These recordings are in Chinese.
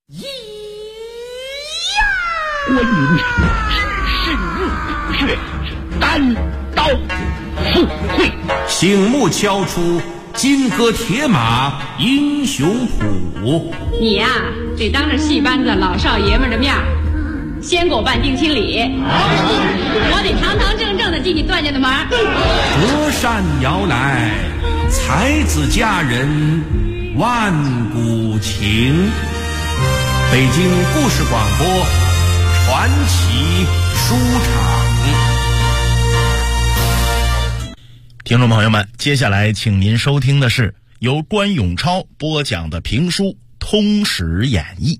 关云长只是入穴，单刀赴会， 醒目敲出金戈铁马英雄谱。 你呀，得当着戏班子老少爷们的面先给我办定亲礼，我得堂堂正正的进你段家的门。 隔山摇来，才子佳人万古情。北京故事广播传奇书场。 听众朋友们，接下来请您收听的是由关永超播讲的评书《通史演义》。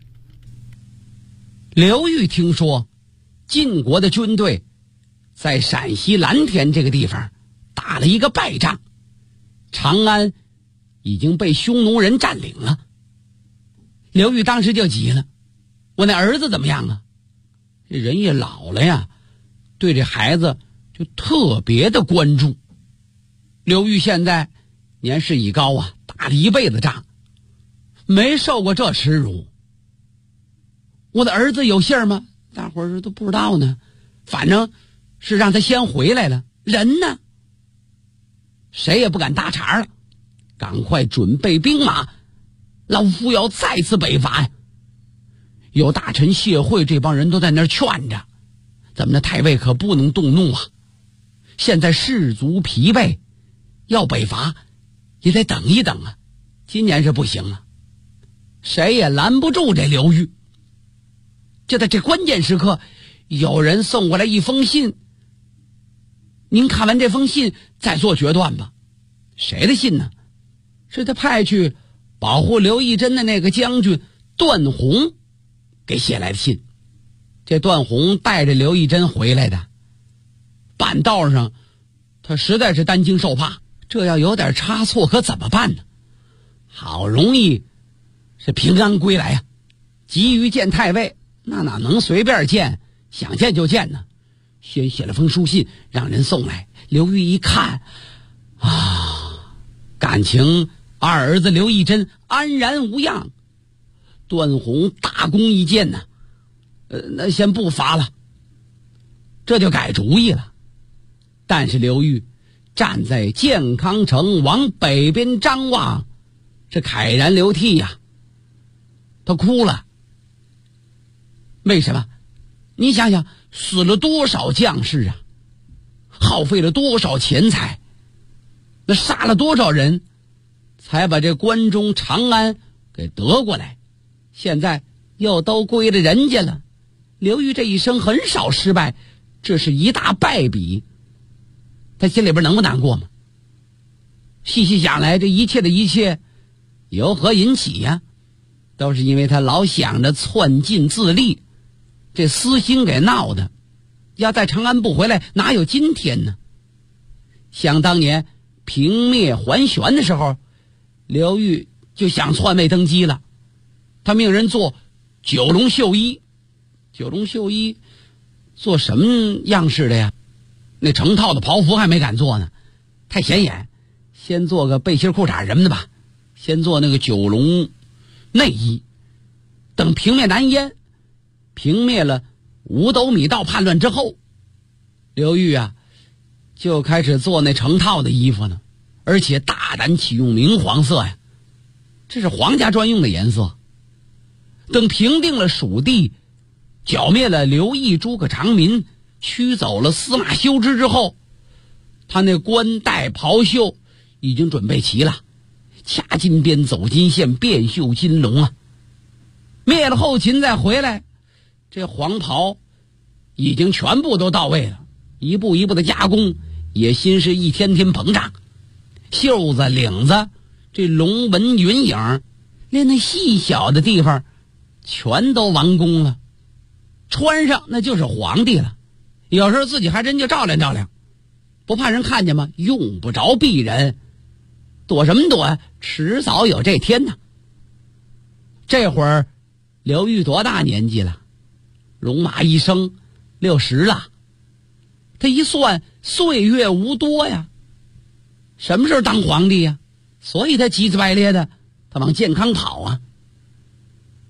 刘裕听说晋国的军队在陕西蓝田这个地方打了一个败仗，长安已经被匈奴人占领了。刘裕当时就急了，我那儿子怎么样啊？这人也老了呀，对这孩子就特别的关注。刘裕现在年事已高啊，打了一辈子仗，没受过这耻辱。我的儿子有信儿吗？大伙儿都不知道呢，反正是让他先回来了，人呢？谁也不敢搭茬了，赶快准备兵马，老夫要再次北伐呀！有大臣谢惠这帮人都在那儿劝着，咱们的太尉可不能动怒啊！现在士卒疲惫，要北伐也得等一等啊，今年是不行了。谁也拦不住这刘裕。就在这关键时刻，有人送过来一封信，您看完这封信再做决断吧。谁的信呢？是他派去保护刘义珍的那个将军段宏给写来的信。这段宏带着刘义珍回来的，半道上他实在是担惊受怕，这要有点差错可怎么办呢？好容易是平安归来呀，急于见太尉，那哪能随便见，想见就见呢？先写了封书信让人送来。刘裕一看啊，感情二儿子刘义珍安然无恙，段宏大功一件呢，那先不伐了，这就改主意了。但是刘裕站在建康城往北边张望，这慨然流涕呀，他哭了。为什么？你想想，死了多少将士啊，耗费了多少钱财，那杀了多少人，才把这关中长安给得过来，现在又都归了人家了。刘裕这一生很少失败，这是一大败笔，他心里边能不难过吗？细细想来，这一切的一切由何引起呀？都是因为他老想着篡晋自立，这私心给闹的。要在长安不回来，哪有今天呢？想当年平灭桓玄的时候，刘裕就想篡位登基了，他命人做九龙绣衣。九龙绣衣做什么样式的呀？那成套的袍服还没敢做呢，太显眼，先做个背心裤衩什么的吧，先做那个九龙内衣。等平灭南燕，平灭了五斗米道叛乱之后，刘裕啊就开始做那成套的衣服呢，而且大胆启用明黄色呀，这是皇家专用的颜色。等平定了蜀地，剿灭了刘义、诸葛长民，驱走了司马修之之后，他那冠带袍袖已经准备齐了，掐金边走金线，变绣金龙啊。灭了后秦再回来，这黄袍已经全部都到位了，一步一步的加工，野心是一天天膨胀。袖子领子这龙纹云影，连那细小的地方全都完工了，穿上那就是皇帝了。有时候自己还真就照亮照亮，不怕人看见吗？用不着避人，躲什么躲？迟早有这天呢。这会儿刘裕多大年纪了？戎马一生60了。他一算，岁月无多呀，什么时候当皇帝呀？所以他急急败咧的，他往健康跑啊。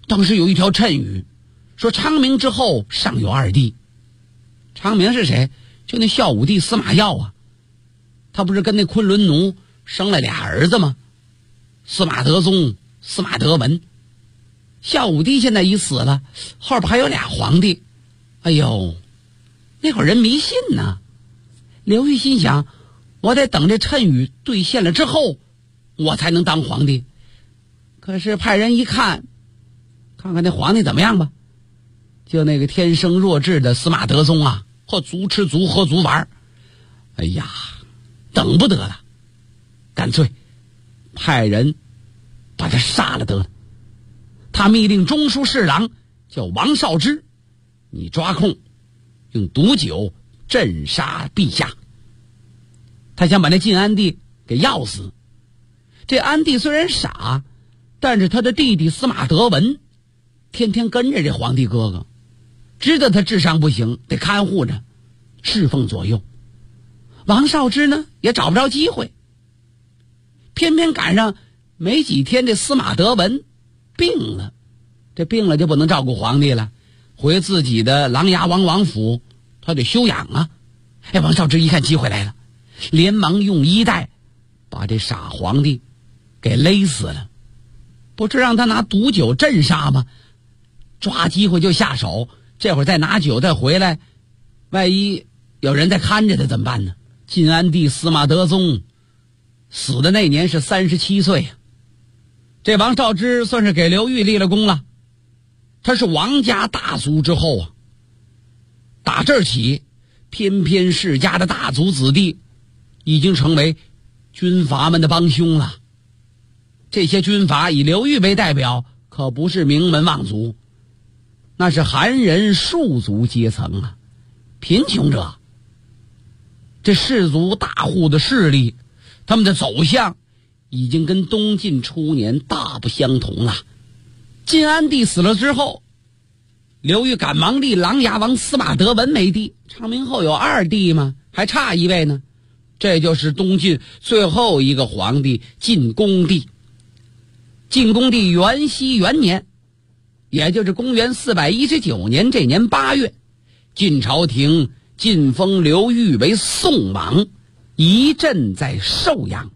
当时有一条谶语，说昌明之后尚有二弟。昌明是谁？就那孝武帝司马曜啊，他不是跟那昆仑奴生了俩儿子吗？司马德宗、司马德文。孝武帝现在已死了，后边还有俩皇帝。哎呦，那会儿人迷信呢。刘裕心想，我得等这谶语兑现了之后，我才能当皇帝。可是派人一看，看看那皇帝怎么样吧。就那个天生弱智的司马德宗啊，足吃足喝足玩，哎呀，等不得了，干脆派人把他杀了得了。他密令中书侍郎叫王绍之，你抓空用毒酒镇杀陛下。他想把那晋安帝给药死。这安帝虽然傻，但是他的弟弟司马德文天天跟着这皇帝哥哥，知道他智商不行，得看护着，侍奉左右。王绍之呢也找不着机会，偏偏赶上没几天这司马德文病了。这病了就不能照顾皇帝了，回自己的琅琊王王府，他得休养啊。王绍之一看机会来了，连忙用衣带把这傻皇帝给勒死了。不是让他拿毒酒镇杀吗？抓机会就下手，这会儿再拿酒再回来，万一有人在看着他怎么办呢？晋安帝司马德宗死的那年是37岁啊。这王绍之算是给刘裕立了功了，他是王家大族之后啊。打这儿起，翩翩世家的大族子弟已经成为军阀们的帮凶了。这些军阀以刘裕为代表，可不是名门望族，那是寒人庶族阶层啊，贫穷者。这士族大户的势力，他们的走向已经跟东晋初年大不相同了。晋安帝死了之后，刘裕赶忙立琅琊王司马德文为帝。昌明后有二弟吗？还差一位呢，这就是东晋最后一个皇帝晋恭帝。晋恭帝元熙元年，也就是公元419年这年8月，晋朝廷晋封刘裕为宋王，仪镇在寿阳。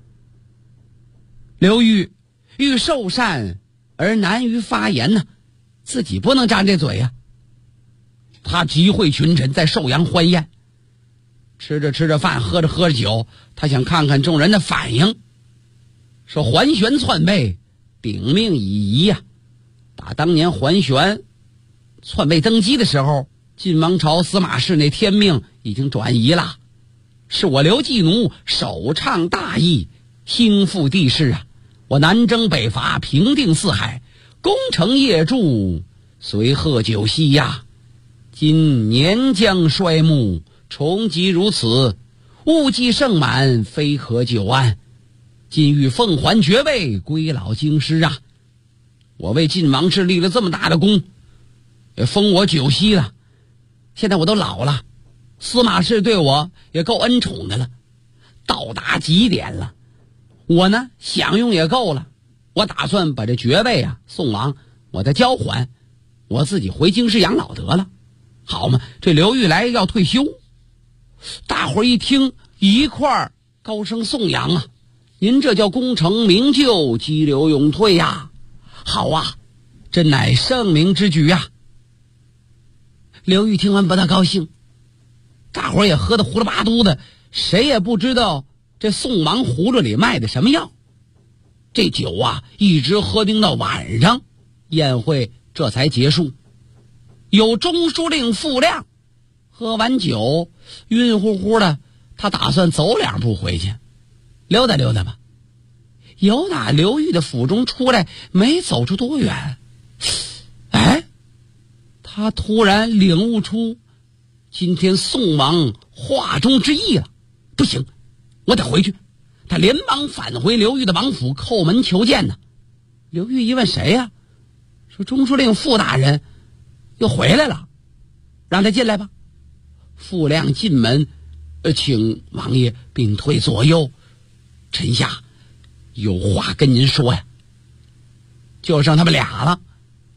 刘裕欲受禅而难于发言呢，自己不能张这嘴呀。他集会群臣在寿阳欢宴，吃着吃着饭，喝着喝着酒，他想看看众人的反应。说桓玄篡位，秉命已移呀。打当年桓玄篡位登基的时候，晋王朝司马氏那天命已经转移了，是我刘季奴首倡大义，兴复帝室啊。我南征北伐，平定四海，攻城业筑，随贺九锡呀。今年将衰暮，重疾如此，物既盛满，非可久安。今欲奉还爵位，归老京师啊。我为晋王室立了这么大的功，也封我九锡了，现在我都老了，司马氏对我也够恩宠的了，到达极点了。我呢享用也够了，我打算把这爵位啊，宋王我再交还，我自己回京师养老得了，好嘛？这刘裕来要退休，大伙儿一听一块儿高声颂扬啊！您这叫功成名就，激流勇退呀！好啊，真乃盛名之举呀！刘裕听完不大高兴，大伙儿也喝得胡了八嘟的，谁也不知道这宋王葫芦里卖的什么药。这酒啊，一直喝定到晚上，宴会这才结束。有中书令傅亮喝完酒晕乎乎的，他打算走2步回去，溜达溜达吧。由打刘裕的府中出来，没走出多远，他突然领悟出今天宋王话中之意了。不行，我得回去。他连忙返回刘裕的王府，叩门求见呢。刘裕一问谁呀？说中书令傅大人又回来了，让他进来吧。傅亮进门，请王爷并退左右，臣下有话跟您说呀。就剩他们俩了，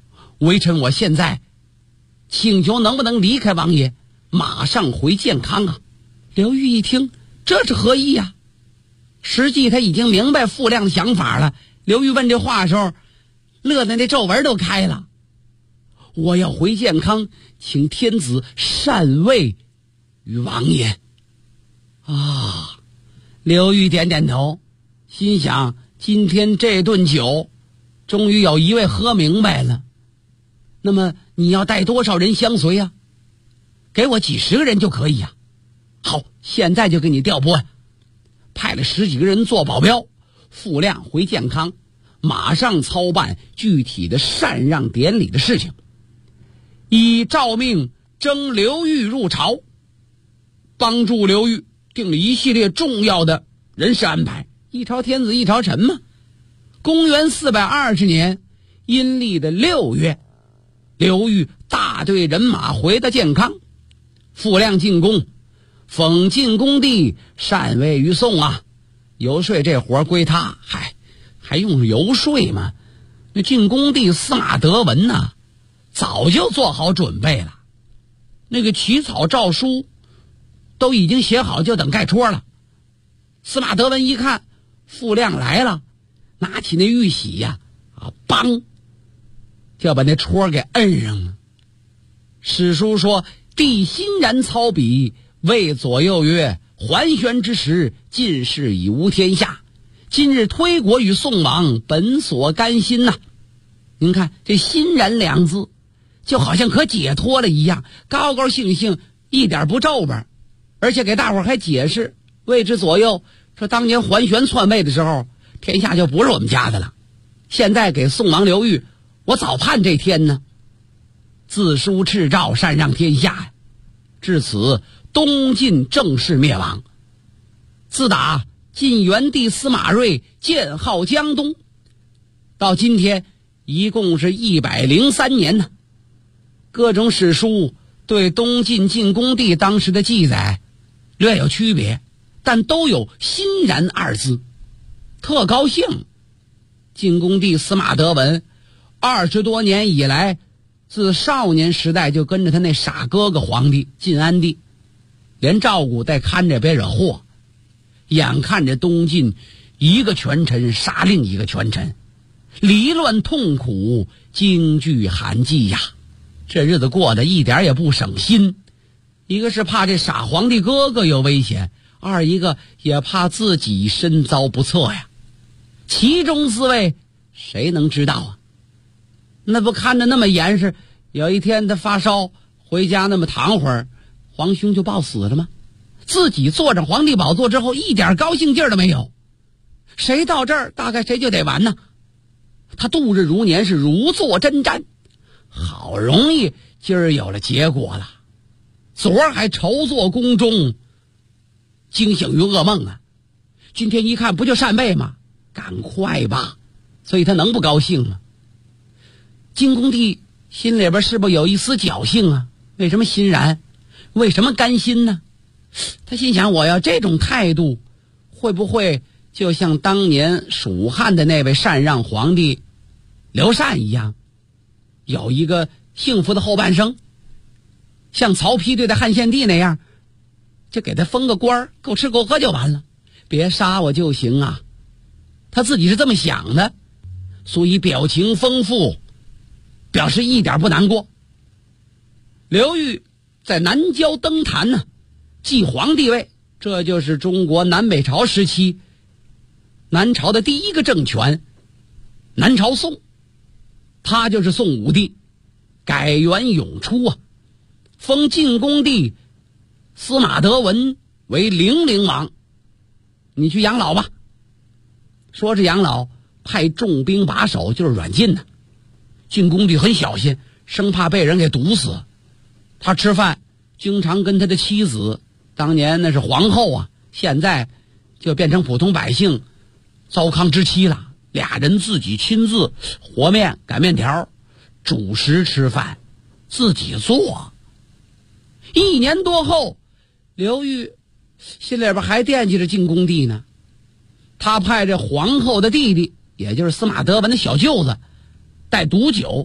微臣我现在请求能不能离开王爷，马上回健康啊。刘裕一听，这是何意呀？实际他已经明白傅亮的想法了。刘裕问这话的时候，乐得那皱纹都开了。我要回健康，请天子禅位于王爷。啊，刘裕点点头，心想今天这顿酒终于有一位喝明白了。那么你要带多少人相随呀？给我几十个人就可以呀。好，现在就给你调拨，派了10几个人做保镖，傅亮回健康，马上操办具体的禅让典礼的事情。以诏命征刘裕入朝，帮助刘裕定了一系列重要的人事安排。一朝天子一朝臣嘛。公元420年阴历的6月，刘裕大队人马回到健康，傅亮进宫，封晋恭帝禅位于宋啊。游说这活归他，还用游说吗？那晋恭帝司马德文呢，早就做好准备了，那个起草诏书都已经写好，就等盖戳了。司马德文一看傅亮来了，拿起那玉玺呀，梆就要把那戳给摁上了。史书说，帝欣然操笔，谓左右曰：桓玄之时，进士已无天下，今日推国与宋王，本所甘心呐。您看这欣然两字就好像可解脱了一样，高高兴兴，一点不皱巴，而且给大伙儿还解释位置左右，说当年桓玄篡位的时候，天下就不是我们家的了，现在给宋王刘裕，我早盼这天呢。自书敕诏，禅让天下呀。至此，东晋正式灭亡。自打晋元帝司马睿建号江东，到今天一共是103年呢。各种史书对东晋晋恭帝当时的记载略有区别，但都有欣然二字，特高兴。晋恭帝司马德文20多年以来，自少年时代就跟着他那傻哥哥皇帝晋安帝，连照顾带看着别惹祸。眼看着东晋一个权臣杀另一个权臣，离乱痛苦，惊惧寒季呀，这日子过得一点也不省心。一个是怕这傻皇帝哥哥有危险，二一个也怕自己身遭不测呀。其中滋味谁能知道啊？那不看着那么严实，有一天他发烧回家那么躺会儿，皇兄就暴死了吗？自己坐上皇帝宝座之后，一点高兴劲儿都没有。谁到这儿大概谁就得完呢。他度日如年，是如坐针毡，好容易今儿有了结果了。昨儿还愁坐宫中，惊醒于噩梦啊，今天一看不就禅位吗？赶快吧，所以他能不高兴吗？晋恭帝心里边是不是有一丝侥幸啊？为什么欣然？为什么甘心呢？他心想，我要这种态度，会不会就像当年蜀汉的那位禅让皇帝刘禅一样，有一个幸福的后半生？像曹丕对待汉献帝那样，就给他封个官儿，够吃够喝就完了，别杀我就行啊。他自己是这么想的，所以表情丰富，表示一点不难过。刘裕在南郊登坛呢，继皇帝位，这就是中国南北朝时期南朝的第一个政权，南朝宋，他就是宋武帝，改元永初啊，封晋恭帝司马德文为零陵王，你去养老吧。说是养老，派重兵把守，就是软禁呢。晋恭帝很小心，生怕被人给毒死。他吃饭经常跟他的妻子，当年那是皇后啊，现在就变成普通百姓，糟糠之妻了。俩人自己亲自和面擀面条，煮食吃饭，自己做。1年多后，刘裕心里边还惦记着晋恭帝呢。他派这皇后的弟弟，也就是司马德文的小舅子，带毒酒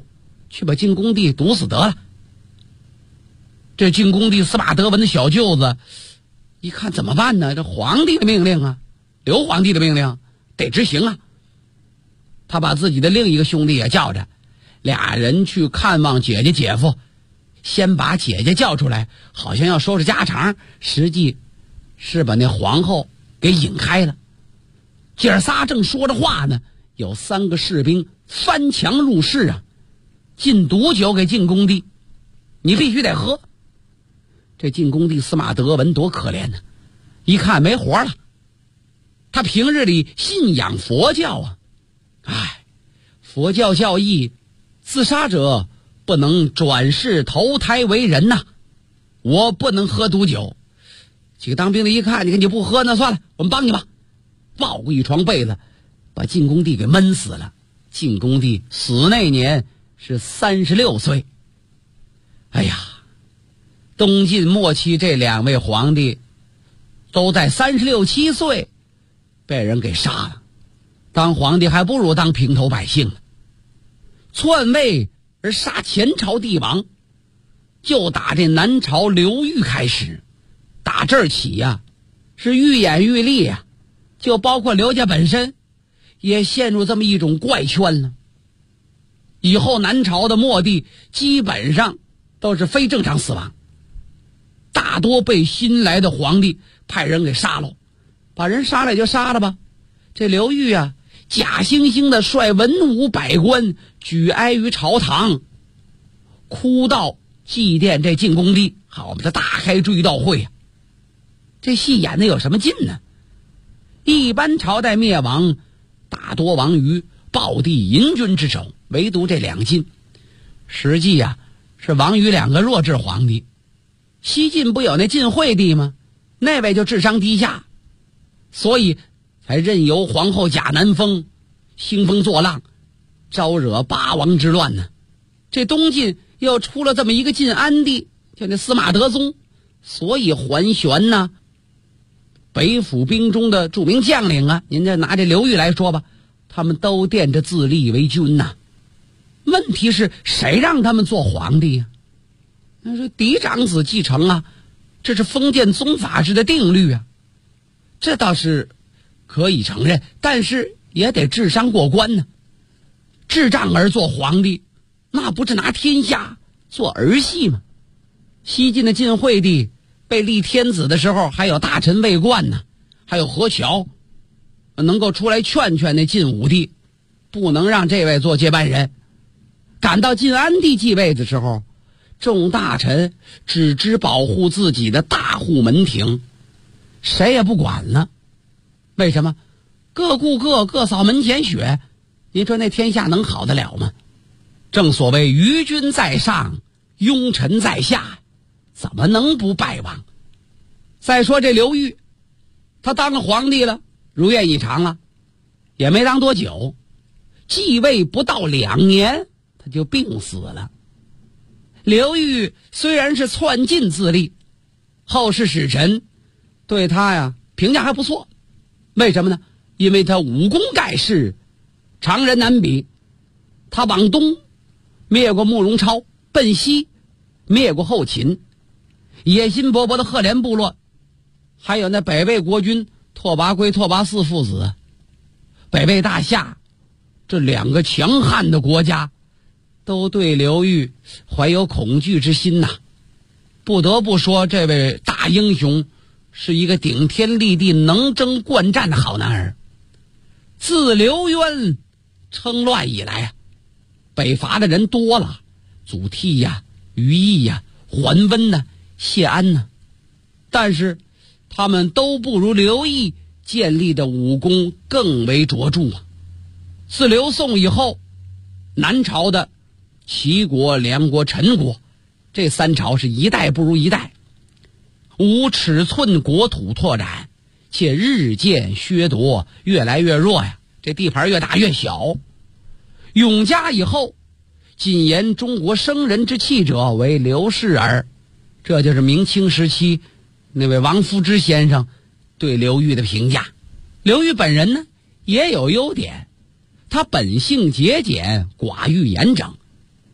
去把晋恭帝毒死得了。这晋恭帝司马德文的小舅子一看怎么办呢？这皇帝的命令啊，刘皇帝的命令得执行啊。他把自己的另一个兄弟也叫着，俩人去看望姐姐姐夫，先把姐姐叫出来，好像要收拾家常，实际是把那皇后给引开了。姐儿仨正说着话呢，有3个士兵翻墙入室啊，进毒酒给晋恭帝，你必须得喝。这晋恭帝司马德文多可怜呢，一看没活了。他平日里信仰佛教啊，佛教教义，自杀者不能转世投胎为人呐，我不能喝毒酒。几个当兵的一看，你不喝那算了，我们帮你吧，抱过一床被子，把晋恭帝给闷死了。晋恭帝死那年是36岁。哎呀，东晋末期这2位皇帝都在36、7岁被人给杀了，当皇帝还不如当平头百姓呢。篡位而杀前朝帝王，就打这南朝刘裕开始，打这儿起呀，是愈演愈烈呀，就包括刘家本身也陷入这么一种怪圈了。以后南朝的末帝基本上都是非正常死亡，大多被新来的皇帝派人给杀了，把人杀了也就杀了吧。这刘裕啊，假惺惺的率文武百官举哀于朝堂，哭道祭奠这晋恭帝，好，我们这大开追悼会啊。这戏演的有什么劲呢？一般朝代灭亡大多亡于暴帝淫君之手，唯独这2晋实际啊是亡于2个弱智皇帝。西晋不有那晋惠帝吗？那位就智商低下，所以才任由皇后贾南风兴风作浪，招惹八王之乱呢。这东晋又出了这么一个晋安帝，就那司马德宗，所以桓玄呢，北府兵中的著名将领啊，您再拿这刘裕来说吧，他们都惦着自立为君呐。问题是谁让他们做皇帝啊？那说嫡长子继承啊，这是封建宗法制的定律啊，这倒是可以承认，但是也得智商过关呢。智障儿做皇帝，那不是拿天下做儿戏吗？西晋的晋惠帝被立天子的时候，还有大臣魏冠呢，还有何乔能够出来劝劝那晋武帝，不能让这位做接班人。赶到晋安帝继位的时候，众大臣只知保护自己的大户门庭，谁也不管了。为什么？各顾各，各扫门前雪。您说那天下能好得了吗？正所谓愚君在上，庸臣在下，怎么能不败亡？再说这刘裕，他当了皇帝了，如愿以偿了，也没当多久，继位不到2年，他就病死了。刘裕虽然是篡晋自立，后世使臣对他呀评价还不错。为什么呢？因为他武功盖世，常人难比。他往东灭过慕容超，奔西灭过后秦，野心勃勃的赫连部落，还有那北魏国君拓跋圭、拓跋嗣父子，北魏大夏，这2个强悍的国家都对刘裕怀有恐惧之心呐。不得不说，这位大英雄是一个顶天立地、能征惯战的好男儿。自刘渊称乱以来啊，北伐的人多了，祖逖呀、于毅呀、桓温呐、谢安呐，但是他们都不如刘毅建立的武功更为卓著啊。自刘宋以后，南朝的齐国、梁国、陈国，这3朝是一代不如一代，无尺寸国土拓展，且日渐削夺，越来越弱呀，这地盘越大越小。永嘉以后，仅言中国生人之气者为刘氏儿，这就是明清时期那位王夫之先生对刘裕的评价。刘裕本人呢也有优点，他本性节俭，寡欲严整，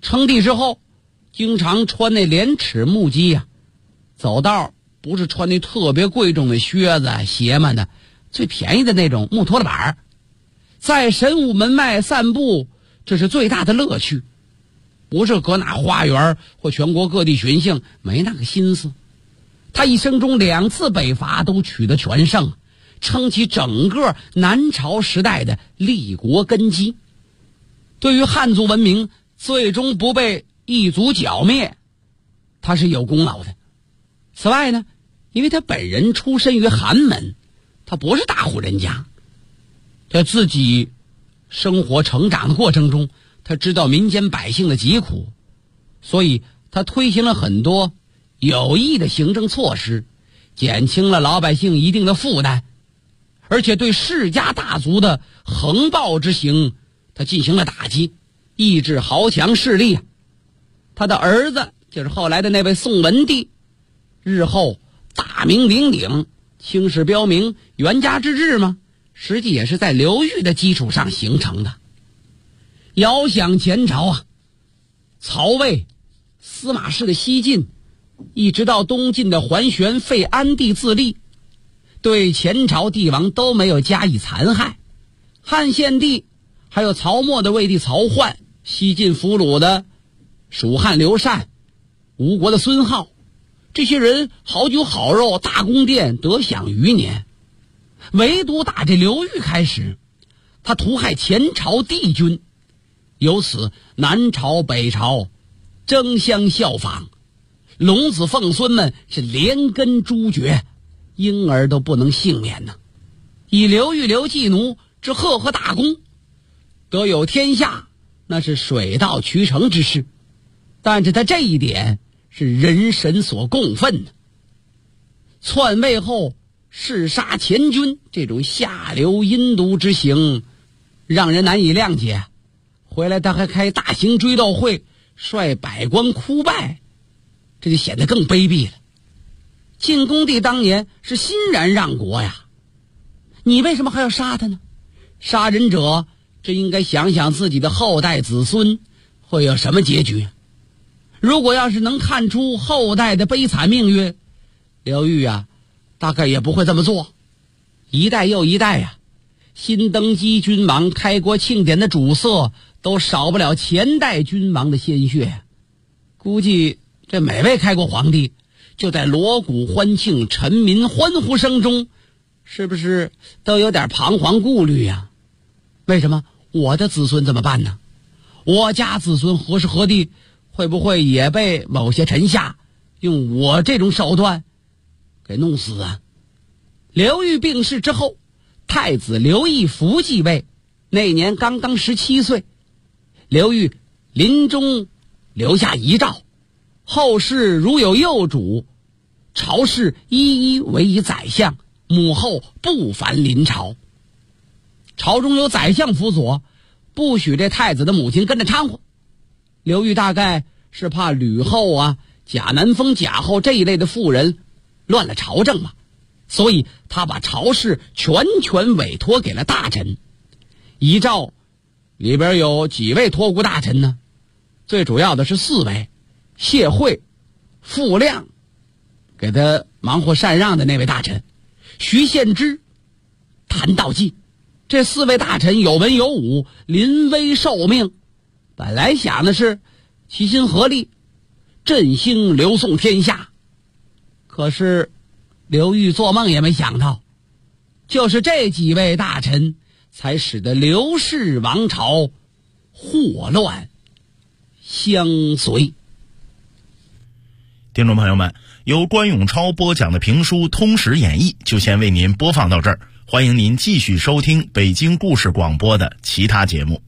称帝之后，经常穿那连齿木屐呀，走道不是穿那特别贵重的靴子鞋们的，最便宜的那种木拖拉板，在神武门外散步，这是最大的乐趣。不是搁哪花园或全国各地巡幸，没那个心思。他一生中2次北伐都取得全胜，撑起整个南朝时代的立国根基。对于汉族文明最终不被异族剿灭，他是有功劳的。此外呢，因为他本人出身于寒门，他不是大户人家，在自己生活成长的过程中，他知道民间百姓的疾苦，所以他推行了很多有益的行政措施，减轻了老百姓一定的负担，而且对世家大族的横暴之行，他进行了打击，抑制豪强势力。他的儿子就是后来的那位宋文帝，日后大名鼎鼎，青史标明元家之治嘛，实际也是在刘裕的基础上形成的。遥想前朝啊，曹魏、司马氏的西晋，一直到东晋的桓玄废安帝自立，对前朝帝王都没有加以残害。汉献帝还有曹沫的魏帝曹奂，西晋俘虏的蜀汉刘禅，吴国的孙皓，这些人好酒好肉大宫殿得享余年。唯独打这刘裕开始，他屠害前朝帝君，由此南朝北朝争相效仿，龙子凤孙们是连根诛绝，婴儿都不能幸免呢。以刘裕刘季奴之赫赫大功，得有天下，那是水到渠成之事。但是他这一点是人神所共愤的。篡位后弑杀前君，这种下流阴毒之行让人难以谅解。回来他还开大型追悼会，率百官哭拜，这就显得更卑鄙了。晋恭帝当年是欣然让国呀，你为什么还要杀他呢？杀人者真应该想想自己的后代子孙会有什么结局。如果要是能看出后代的悲惨命运，刘裕啊大概也不会这么做。一代又一代啊，新登基君王开国庆典的主色都少不了前代君王的鲜血。估计这每位开国皇帝就在锣鼓欢庆臣民欢呼声中，是不是都有点彷徨顾虑呀？为什么我的子孙怎么办呢？我家子孙何时何地会不会也被某些臣下用我这种手段给弄死啊？刘裕病逝之后，太子刘义福继位，那年刚刚17岁。刘裕临终留下遗诏，后世如有幼主，朝士一一委以宰相，母后不凡临朝。朝中有宰相辅佐，不许这太子的母亲跟着掺和。刘裕大概是怕吕后啊、贾南风、贾后这一类的妇人乱了朝政嘛，所以他把朝事全权委托给了大臣。遗诏里边有几位托孤大臣呢？最主要的是4位，谢惠、傅亮，给他忙活禅让的那位大臣，徐献之、谭道济。这4位大臣有文有武，临危受命，本来想的是齐心合力振兴刘宋天下，可是刘裕做梦也没想到，就是这几位大臣才使得刘氏王朝祸乱相随。 听众朋友们，由关永超播讲的评书《通史演义》就先为您播放到这儿，欢迎您继续收听北京故事广播的其他节目。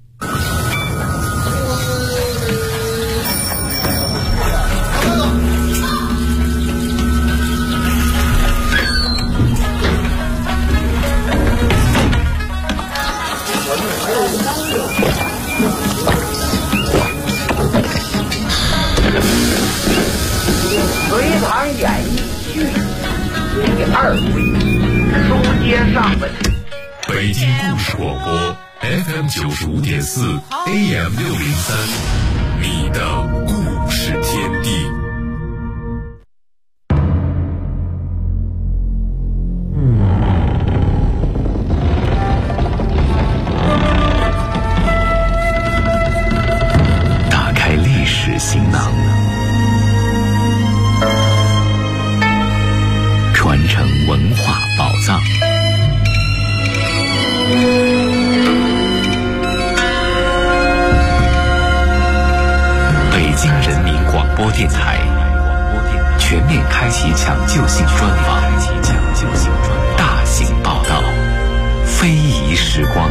隋唐演义续第2回，书接上文。 北京故事广播 FM 95.4 AM 603。 你的故事天地。打开历史行囊，传承文化宝藏。北京人民广播电台全面开启抢救性专访，大型报道，非遗时光。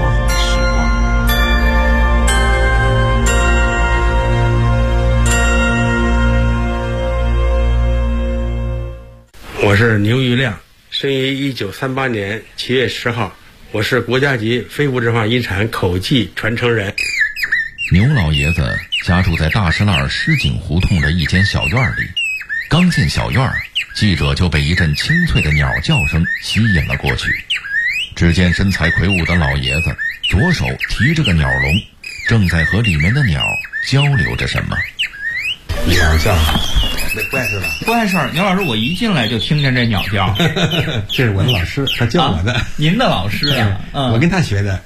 我是牛玉亮，生于1938年7月10号，我是国家级非物质文化遗产口技传承人。 牛老爷子家住在大石栏石井胡同的一间小院里，刚进小院，记者就被一阵清脆的鸟叫声吸引了过去。只见身材魁梧的老爷子左手提着个鸟笼，正在和里面的鸟交流着什么。 鸟叫，那不碍事吧？ 不碍事儿。牛老师，我一进来就听见这鸟叫。 这是我的老师，他教我的。 您的老师啊？ 我跟他学的。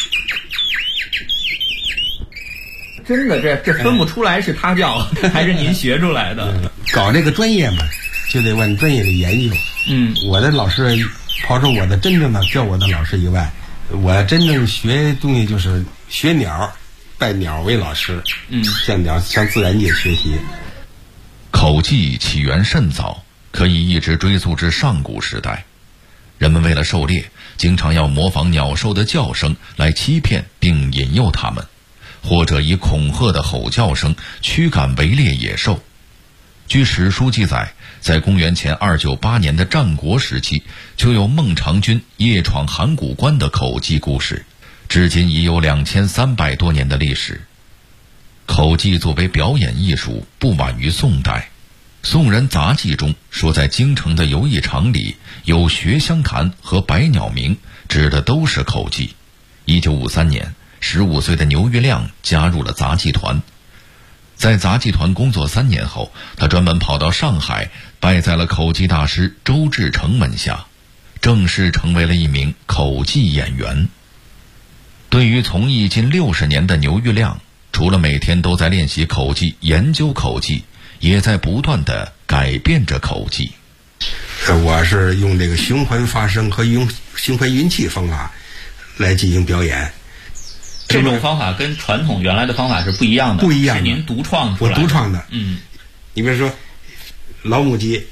真的，这分不出来是他叫还是您学出来的。 搞这个专业嘛，就得往专业的研究。我的老师，刨出我的真正的教我的老师以外，我真正学东西就是学鸟，拜鸟为老师。向鸟向自然界学习。 口技起源甚早，可以一直追溯至上古时代。人们为了狩猎，经常要模仿鸟兽的叫声来欺骗并引诱它们，或者以恐吓的吼叫声驱赶围猎野兽。据史书记载，在公元前298年的战国时期，就有孟尝君夜闯函谷关的口技故事，至今已有2300多年的历史。口技作为表演艺术，不晚于宋代。宋人杂记中说，在京城的游艺场里有学香坛和百鸟鸣，指的都是口技。1953年，15岁的牛玉亮加入了杂技团。在杂技团工作3年后，他专门跑到上海，拜在了口技大师周志成门下，正式成为了一名口技演员。对于从艺近60年的牛玉亮，除了每天都在练习口技、研究口技，也在不断地改变着口技。 我是用这个循环发声和用循环运气方法来进行表演。 这种方法跟传统原来的方法是不一样的， 不一样的， 是您独创出来的。 我独创的。你比如说老母鸡，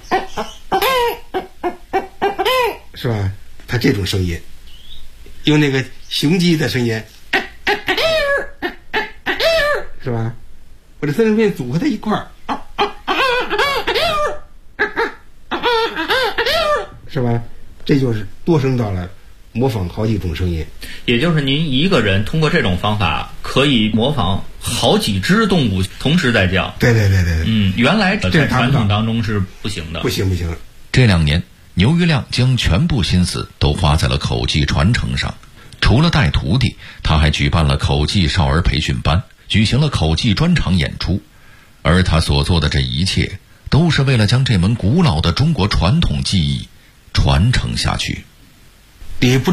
是吧？它这种声音，用那个雄鸡的声音，是吧？我这3种声音组合在一块儿，是吧？这就是多声道了，模仿好几种声音。 也就是您一个人通过这种方法可以模仿好几只动物同时在叫。 对。 原来在传统当中是不行的。 不行。 这2年，牛玉亮将全部心思都花在了口技传承上。除了带徒弟，他还举办了口技少儿培训班，举行了口技专场演出。而他所做的这一切，都是为了将这门古老的中国传统技艺传承下去。